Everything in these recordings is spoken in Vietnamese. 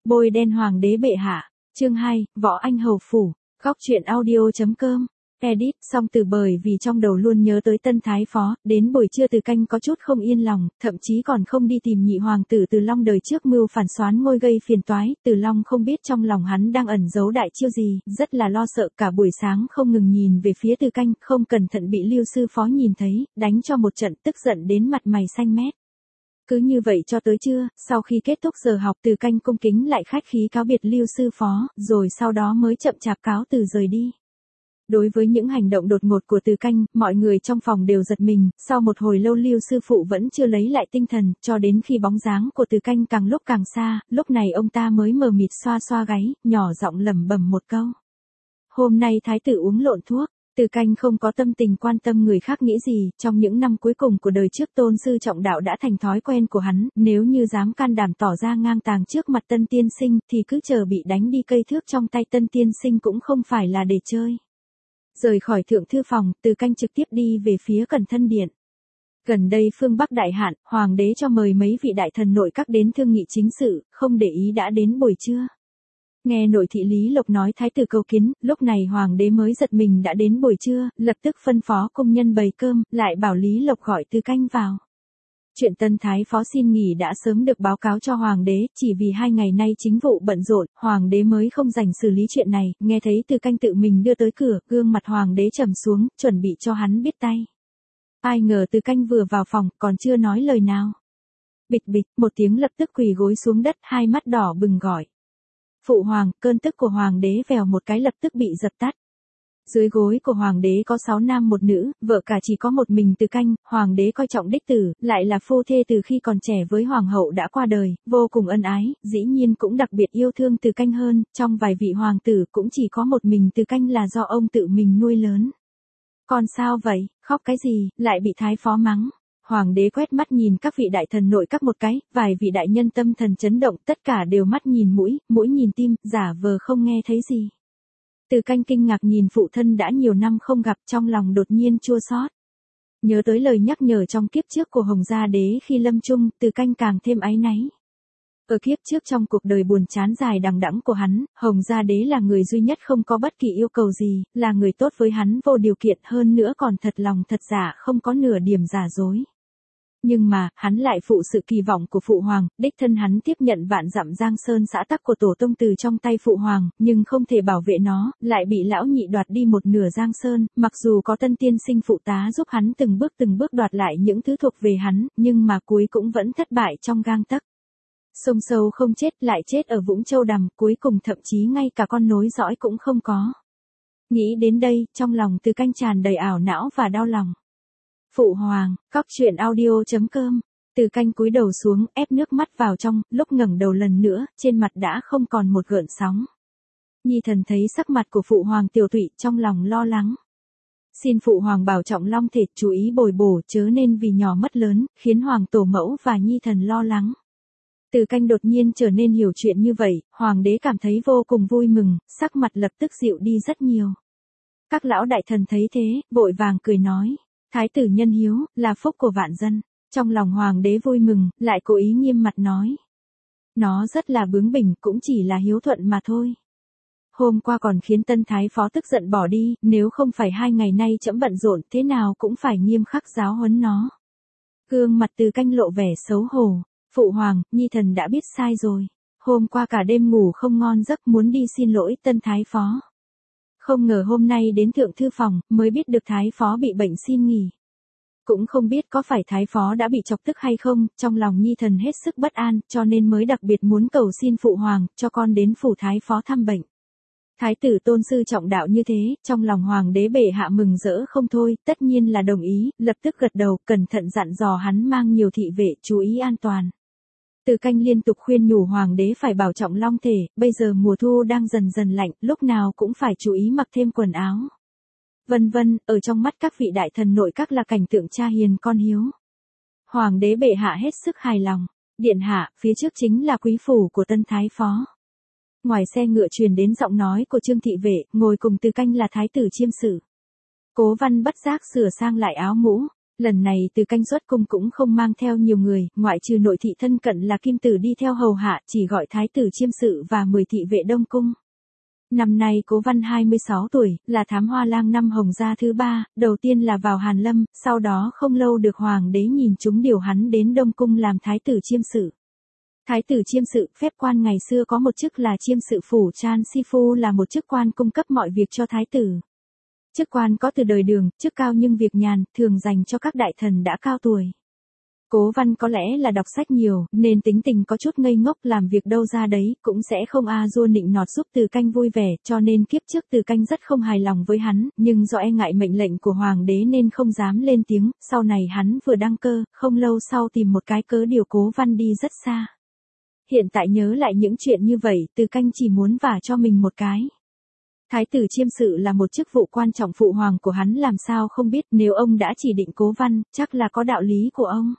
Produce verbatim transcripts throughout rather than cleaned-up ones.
Bôi đen hoàng đế bệ hạ. Chương hai, Võ Anh hầu phủ. Góc truyện audio.com. Edit xong từ bởi vì trong đầu luôn nhớ tới tân thái phó, đến buổi trưa Từ Canh có chút không yên lòng, thậm chí còn không đi tìm nhị hoàng tử Từ Long đời trước mưu phản soán ngôi gây phiền toái, Từ Long không biết trong lòng hắn đang ẩn giấu đại chiêu gì, rất là lo sợ, cả buổi sáng không ngừng nhìn về phía Từ Canh, không cẩn thận bị Lưu sư phó nhìn thấy, đánh cho một trận, tức giận đến mặt mày xanh mét. Cứ như vậy cho tới trưa, sau khi kết thúc giờ học Từ Canh cung kính lại khách khí cáo biệt Lưu sư phó, rồi sau đó mới chậm chạp cáo từ rời đi. Đối với những hành động đột ngột của Từ Canh, mọi người trong phòng đều giật mình, sau một hồi lâu Lưu sư phụ vẫn chưa lấy lại tinh thần, cho đến khi bóng dáng của Từ Canh càng lúc càng xa, lúc này ông ta mới mờ mịt xoa xoa gáy, nhỏ giọng lẩm bẩm một câu. Hôm nay thái tử uống lộn thuốc. Từ Canh không có tâm tình quan tâm người khác nghĩ gì, trong những năm cuối cùng của đời trước tôn sư trọng đạo đã thành thói quen của hắn, nếu như dám can đảm tỏ ra ngang tàng trước mặt tân tiên sinh thì cứ chờ bị đánh đi, cây thước trong tay tân tiên sinh cũng không phải là để chơi. Rời khỏi thượng thư phòng, Từ Canh trực tiếp đi về phía Cẩn Thân Điện. Gần đây phương Bắc đại hạn, hoàng đế cho mời mấy vị đại thần nội các đến thương nghị chính sự, không để ý đã đến buổi trưa. Nghe nội thị Lý Lộc nói thái tử cầu kiến, lúc này hoàng đế mới giật mình đã đến buổi trưa, lập tức phân phó công nhân bày cơm, lại bảo Lý Lộc gọi Từ Canh vào. Chuyện tân thái phó xin nghỉ đã sớm được báo cáo cho hoàng đế, chỉ vì hai ngày nay chính vụ bận rộn, hoàng đế mới không rảnh xử lý chuyện này, nghe thấy Từ Canh tự mình đưa tới cửa, gương mặt hoàng đế trầm xuống, chuẩn bị cho hắn biết tay. Ai ngờ Từ Canh vừa vào phòng, còn chưa nói lời nào. Bịch bịch, một tiếng lập tức quỳ gối xuống đất, hai mắt đỏ bừng gọi. Phụ hoàng, cơn tức của hoàng đế vèo một cái lập tức bị dập tắt. Dưới gối của hoàng đế có sáu nam một nữ, vợ cả chỉ có một mình Từ Canh, hoàng đế coi trọng đích tử, lại là phu thê từ khi còn trẻ với hoàng hậu đã qua đời, vô cùng ân ái, dĩ nhiên cũng đặc biệt yêu thương Từ Canh hơn, trong vài vị hoàng tử cũng chỉ có một mình Từ Canh là do ông tự mình nuôi lớn. Còn sao vậy, khóc cái gì, lại bị thái phó mắng. Hoàng đế quét mắt nhìn các vị đại thần nội các một cái, vài vị đại nhân tâm thần chấn động, tất cả đều mắt nhìn mũi, mũi nhìn tim, giả vờ không nghe thấy gì. Từ Canh kinh ngạc nhìn phụ thân đã nhiều năm không gặp, trong lòng đột nhiên chua xót. Nhớ tới lời nhắc nhở trong kiếp trước của Hồng Gia Đế khi lâm chung, Từ Canh càng thêm áy náy. Ở kiếp trước trong cuộc đời buồn chán dài đằng đẵng của hắn, Hồng Gia Đế là người duy nhất không có bất kỳ yêu cầu gì, là người tốt với hắn vô điều kiện, hơn nữa còn thật lòng thật giả, không có nửa điểm giả dối. Nhưng mà, hắn lại phụ sự kỳ vọng của phụ hoàng, đích thân hắn tiếp nhận vạn dặm giang sơn xã tắc của tổ tông từ trong tay phụ hoàng, nhưng không thể bảo vệ nó, lại bị lão nhị đoạt đi một nửa giang sơn, mặc dù có tân tiên sinh phụ tá giúp hắn từng bước từng bước đoạt lại những thứ thuộc về hắn, nhưng mà cuối cũng vẫn thất bại trong gang tấc. Sông sâu không chết lại chết ở Vũng Châu Đầm, cuối cùng thậm chí ngay cả con nối dõi cũng không có. Nghĩ đến đây, trong lòng Từ Canh tràn đầy ảo não và đau lòng. Phụ hoàng, góc truyện audio.com. Từ Canh cúi đầu xuống, ép nước mắt vào trong, lúc ngẩng đầu lần nữa, trên mặt đã không còn một gợn sóng. Nhi thần thấy sắc mặt của phụ hoàng tiểu tụy, trong lòng lo lắng. Xin phụ hoàng bảo trọng long thể, chú ý bồi bổ, chớ nên vì nhỏ mất lớn, khiến hoàng tổ mẫu và nhi thần lo lắng. Từ Canh đột nhiên trở nên hiểu chuyện như vậy, hoàng đế cảm thấy vô cùng vui mừng, sắc mặt lập tức dịu đi rất nhiều. Các lão đại thần thấy thế, vội vàng cười nói. Thái tử nhân hiếu, là phúc của vạn dân. Trong lòng hoàng đế vui mừng, lại cố ý nghiêm mặt nói. Nó rất là bướng bỉnh, cũng chỉ là hiếu thuận mà thôi. Hôm qua còn khiến tân thái phó tức giận bỏ đi, nếu không phải hai ngày nay trẫm bận rộn, thế nào cũng phải nghiêm khắc giáo huấn nó. Gương mặt Từ Canh lộ vẻ xấu hổ. Phụ hoàng, nhi thần đã biết sai rồi. Hôm qua cả đêm ngủ không ngon giấc, muốn đi xin lỗi tân thái phó. Không ngờ hôm nay đến thượng thư phòng, mới biết được thái phó bị bệnh xin nghỉ. Cũng không biết có phải thái phó đã bị chọc tức hay không, trong lòng nhi thần hết sức bất an, cho nên mới đặc biệt muốn cầu xin phụ hoàng, cho con đến phủ thái phó thăm bệnh. Thái tử tôn sư trọng đạo như thế, trong lòng hoàng đế bệ hạ mừng rỡ không thôi, tất nhiên là đồng ý, lập tức gật đầu, cẩn thận dặn dò hắn mang nhiều thị vệ, chú ý an toàn. Từ Canh liên tục khuyên nhủ hoàng đế phải bảo trọng long thể, bây giờ mùa thu đang dần dần lạnh, lúc nào cũng phải chú ý mặc thêm quần áo. Vân vân, ở trong mắt các vị đại thần nội các là cảnh tượng cha hiền con hiếu. Hoàng đế bệ hạ hết sức hài lòng. Điện hạ, phía trước chính là quý phủ của tân thái phó. Ngoài xe ngựa truyền đến giọng nói của Trương thị vệ, ngồi cùng Từ Canh là thái tử Chiêm Sử. Cố Văn bất giác sửa sang lại áo mũ. Lần này Từ Canh xuất cung cũng không mang theo nhiều người, ngoại trừ nội thị thân cận là Kim Tử đi theo hầu hạ, chỉ gọi thái tử chiêm sự và mười thị vệ đông cung. Năm nay Cố Văn hai mươi sáu tuổi, là thám hoa lang năm Hồng Gia thứ ba, đầu tiên là vào Hàn Lâm, sau đó không lâu được hoàng đế nhìn chúng điều hắn đến Đông Cung làm thái tử chiêm sự. Thái tử chiêm sự, phép quan ngày xưa có một chức là chiêm sự phủ Chan Si Phu, là một chức quan cung cấp mọi việc cho thái tử. Chức quan có từ đời Đường, chức cao nhưng việc nhàn, thường dành cho các đại thần đã cao tuổi. Cố Văn có lẽ là đọc sách nhiều, nên tính tình có chút ngây ngốc, làm việc đâu ra đấy, cũng sẽ không a dua nịnh nọt giúp Từ Canh vui vẻ, cho nên kiếp trước Từ Canh rất không hài lòng với hắn, nhưng do e ngại mệnh lệnh của hoàng đế nên không dám lên tiếng, sau này hắn vừa đăng cơ, không lâu sau tìm một cái cớ điều Cố Văn đi rất xa. Hiện tại nhớ lại những chuyện như vậy, Từ Canh chỉ muốn vả cho mình một cái. Thái tử chiêm sự là một chức vụ quan trọng, phụ hoàng của hắn làm sao không biết, nếu ông đã chỉ định Cố Văn, chắc là có đạo lý của ông.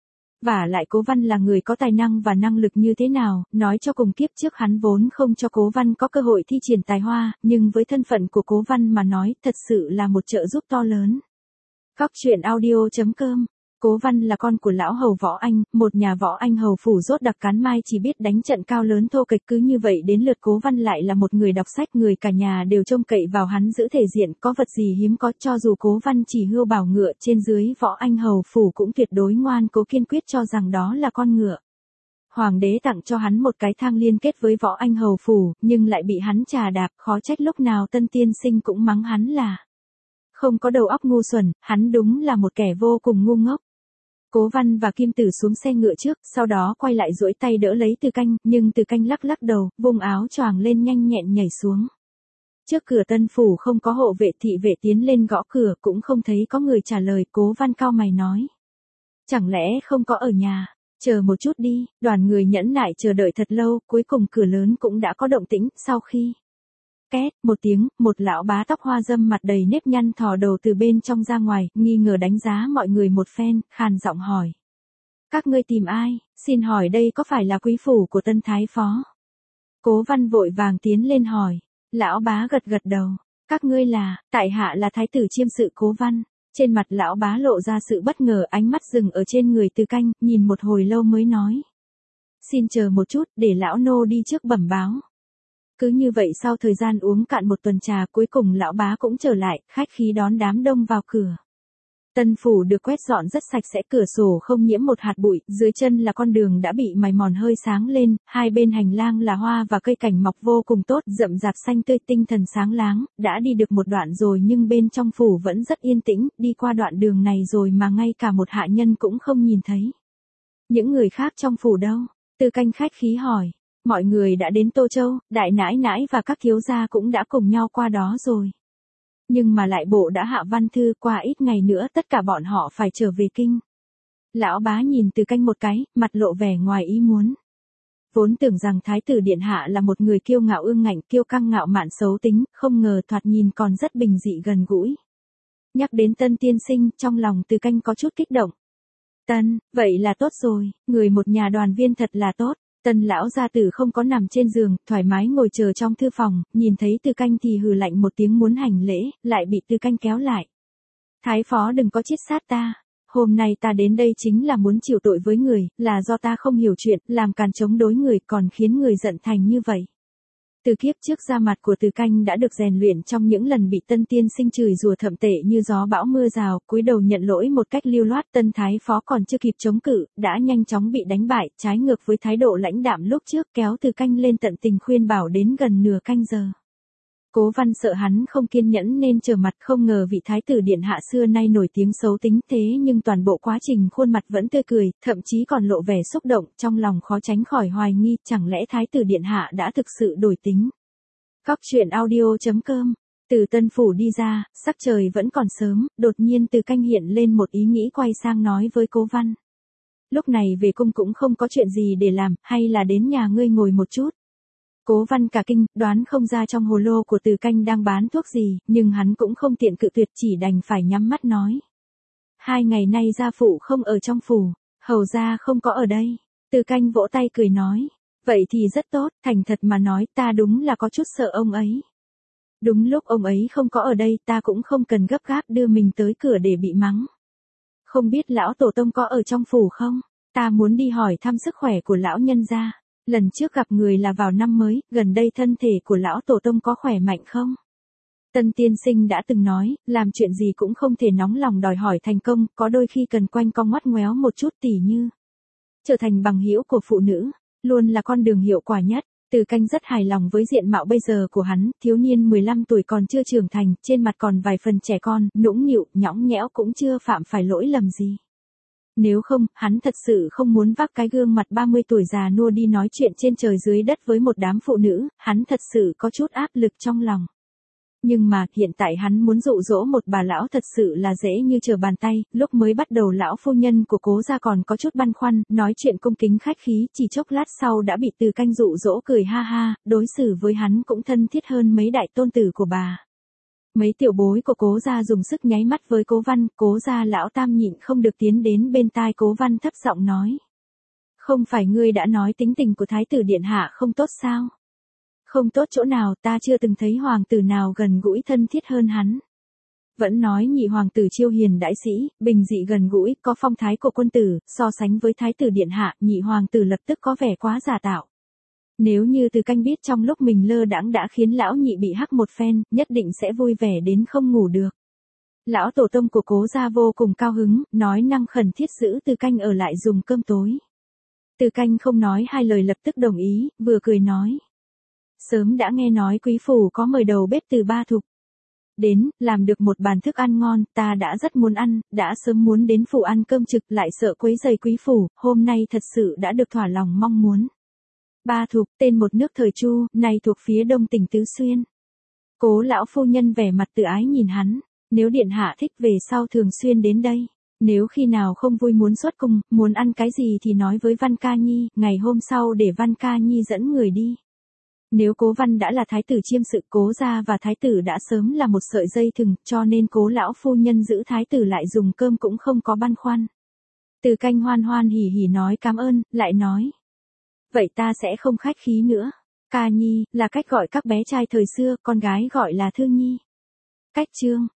Vả lại Cố Văn là người có tài năng và năng lực như thế nào, nói cho cùng kiếp trước hắn vốn không cho Cố Văn có cơ hội thi triển tài hoa, nhưng với thân phận của Cố Văn mà nói, thật sự là một trợ giúp to lớn. Góc truyện audio chấm com. Cố Văn là con của lão hầu Võ Anh, một nhà Võ Anh hầu phủ rốt đặc cán mai, chỉ biết đánh trận cao lớn thô kịch, cứ như vậy đến lượt Cố Văn lại là một người đọc sách, người cả nhà đều trông cậy vào hắn giữ thể diện, có vật gì hiếm có, cho dù Cố Văn chỉ hươu bảo ngựa trên dưới Võ Anh hầu phủ cũng tuyệt đối ngoan cố kiên quyết cho rằng đó là con ngựa. Hoàng đế tặng cho hắn một cái thang liên kết với Võ Anh hầu phủ, nhưng lại bị hắn trà đạp, khó trách lúc nào Tân tiên sinh cũng mắng hắn là không có đầu óc, ngu xuẩn, hắn đúng là một kẻ vô cùng ngu ngốc. Cố Văn và Kim Tử xuống xe ngựa trước, sau đó quay lại duỗi tay đỡ lấy Từ Canh, nhưng Từ Canh lắc lắc đầu, vùng áo choàng lên nhanh nhẹn nhảy xuống. Trước cửa Tân phủ không có hộ vệ, thị vệ tiến lên gõ cửa, cũng không thấy có người trả lời. Cố Văn cau mày nói: chẳng lẽ không có ở nhà? Chờ một chút đi. Đoàn người nhẫn nại chờ đợi thật lâu, cuối cùng cửa lớn cũng đã có động tĩnh, sau khi két một tiếng, một lão bá tóc hoa râm mặt đầy nếp nhăn thò đầu từ bên trong ra ngoài, nghi ngờ đánh giá mọi người một phen, khàn giọng hỏi: các ngươi tìm ai? Xin hỏi đây có phải là quý phủ của Tân thái phó? Cố Văn vội vàng tiến lên hỏi. Lão bá gật gật đầu. Các ngươi là? Tại hạ là thái tử chiêm sự Cố Văn. Trên mặt lão bá lộ ra sự bất ngờ, ánh mắt dừng ở trên người Từ Canh, nhìn một hồi lâu mới nói: xin chờ một chút, để lão nô đi trước bẩm báo. Cứ như vậy sau thời gian uống cạn một tuần trà, cuối cùng lão bá cũng trở lại, khách khí đón đám đông vào cửa. Tân phủ được quét dọn rất sạch sẽ, cửa sổ không nhiễm một hạt bụi, dưới chân là con đường đã bị mài mòn hơi sáng lên, hai bên hành lang là hoa và cây cảnh mọc vô cùng tốt, rậm rạp xanh tươi, tinh thần sáng láng. Đã đi được một đoạn rồi nhưng bên trong phủ vẫn rất yên tĩnh, đi qua đoạn đường này rồi mà ngay cả một hạ nhân cũng không nhìn thấy. Những người khác trong phủ đâu? Từ Canh khách khí hỏi. Mọi người đã đến Tô Châu, đại nãi nãi và các thiếu gia cũng đã cùng nhau qua đó rồi. Nhưng mà lại bộ đã hạ văn thư, qua ít ngày nữa tất cả bọn họ phải trở về kinh. Lão bá nhìn Từ Canh một cái, mặt lộ vẻ ngoài ý muốn. Vốn tưởng rằng thái tử điện hạ là một người kiêu ngạo ương ngạnh, kiêu căng ngạo mạn xấu tính, không ngờ thoạt nhìn còn rất bình dị gần gũi. Nhắc đến Tân tiên sinh, trong lòng Từ Canh có chút kích động. Tân, vậy là tốt rồi, người một nhà đoàn viên thật là tốt. Tân lão gia tử không có nằm trên giường, thoải mái ngồi chờ trong thư phòng, nhìn thấy Từ Canh thì hừ lạnh một tiếng muốn hành lễ, lại bị Từ Canh kéo lại. Thái phó đừng có chít sát ta, hôm nay ta đến đây chính là muốn chịu tội với người, là do ta không hiểu chuyện, làm càn chống đối người, còn khiến người giận thành như vậy. Từ kiếp trước da mặt của Từ Canh đã được rèn luyện trong những lần bị Tân tiên sinh chửi rủa thậm tệ như gió bão mưa rào, cúi đầu nhận lỗi một cách lưu loát. Tân thái phó còn chưa kịp chống cự, đã nhanh chóng bị đánh bại, trái ngược với thái độ lãnh đạm lúc trước, kéo Từ Canh lên tận tình khuyên bảo đến gần nửa canh giờ. Cố Văn sợ hắn không kiên nhẫn nên trở mặt, không ngờ vị thái tử điện hạ xưa nay nổi tiếng xấu tính, thế nhưng toàn bộ quá trình khuôn mặt vẫn tươi cười, thậm chí còn lộ vẻ xúc động, trong lòng khó tránh khỏi hoài nghi, chẳng lẽ thái tử điện hạ đã thực sự đổi tính. Góc truyện audio chấm com. Từ Tân phủ đi ra, sắc trời vẫn còn sớm, đột nhiên Từ Canh hiện lên một ý nghĩ, quay sang nói với Cố Văn: lúc này về cung cũng không có chuyện gì để làm, hay là đến nhà ngươi ngồi một chút. Cố Văn cả kinh, đoán không ra trong hồ lô của Từ Canh đang bán thuốc gì, nhưng hắn cũng không tiện cự tuyệt, chỉ đành phải nhắm mắt nói: hai ngày nay gia phụ không ở trong phủ, hầu gia không có ở đây. Từ Canh vỗ tay cười nói: vậy thì rất tốt, thành thật mà nói ta đúng là có chút sợ ông ấy. Đúng lúc ông ấy không có ở đây ta cũng không cần gấp gáp đưa mình tới cửa để bị mắng. Không biết lão tổ tông có ở trong phủ không? Ta muốn đi hỏi thăm sức khỏe của lão nhân gia. Lần trước gặp người là vào năm mới, gần đây thân thể của lão tổ tông có khỏe mạnh không? Tân tiên sinh đã từng nói, làm chuyện gì cũng không thể nóng lòng đòi hỏi thành công, có đôi khi cần quanh co ngoắt ngoéo một chút, tỉ như trở thành bằng hữu của phụ nữ, luôn là con đường hiệu quả nhất. Từ Canh rất hài lòng với diện mạo bây giờ của hắn, thiếu niên mười lăm tuổi còn chưa trưởng thành, trên mặt còn vài phần trẻ con, nũng nịu, nhõng nhẽo cũng chưa phạm phải lỗi lầm gì. Nếu không, hắn thật sự không muốn vác cái gương mặt ba mươi tuổi già nua đi nói chuyện trên trời dưới đất với một đám phụ nữ, hắn thật sự có chút áp lực trong lòng. Nhưng mà, hiện tại hắn muốn dụ dỗ một bà lão thật sự là dễ như trở bàn tay, lúc mới bắt đầu lão phu nhân của Cố gia còn có chút băn khoăn, nói chuyện cung kính khách khí, chỉ chốc lát sau đã bị Từ Canh dụ dỗ cười ha ha, đối xử với hắn cũng thân thiết hơn mấy đại tôn tử của bà. Mấy tiểu bối của Cố gia dùng sức nháy mắt với Cố Văn, Cố gia lão tam nhịn không được tiến đến bên tai Cố Văn thấp giọng nói. Không phải ngươi đã nói tính tình của Thái tử Điện Hạ không tốt sao? Không tốt chỗ nào, ta chưa từng thấy hoàng tử nào gần gũi thân thiết hơn hắn. Vẫn nói nhị hoàng tử chiêu hiền đại sĩ, bình dị gần gũi, có phong thái của quân tử, so sánh với Thái tử Điện Hạ, nhị hoàng tử lập tức có vẻ quá giả tạo. Nếu như Từ Canh biết trong lúc mình lơ đãng đã khiến lão nhị bị hắc một phen, nhất định sẽ vui vẻ đến không ngủ được. Lão tổ tông của Cố gia vô cùng cao hứng, nói năng khẩn thiết giữ Từ Canh ở lại dùng cơm tối. Từ Canh không nói hai lời lập tức đồng ý, vừa cười nói. Sớm đã nghe nói quý phủ có mời đầu bếp từ Ba Thục đến, làm được một bàn thức ăn ngon, ta đã rất muốn ăn, đã sớm muốn đến phủ ăn cơm trực, lại sợ quấy rầy quý phủ, hôm nay thật sự đã được thỏa lòng mong muốn. Ba Thục, tên một nước thời Chu, này thuộc phía đông tỉnh Tứ Xuyên. Cố lão phu nhân vẻ mặt tự ái nhìn hắn, nếu điện hạ thích về sau thường xuyên đến đây. Nếu khi nào không vui muốn xuất cung, muốn ăn cái gì thì nói với Văn Ca Nhi, ngày hôm sau để Văn Ca Nhi dẫn người đi. Nếu Cố Văn đã là thái tử chiêm sự, Cố gia và thái tử đã sớm là một sợi dây thừng, cho nên Cố lão phu nhân giữ thái tử lại dùng cơm cũng không có băn khoăn. Từ Canh hoan hoan hỉ hỉ nói cảm ơn, lại nói. Vậy ta sẽ không khách khí nữa. Ca Nhi, là cách gọi các bé trai thời xưa, con gái gọi là Thương Nhi. Cách chương.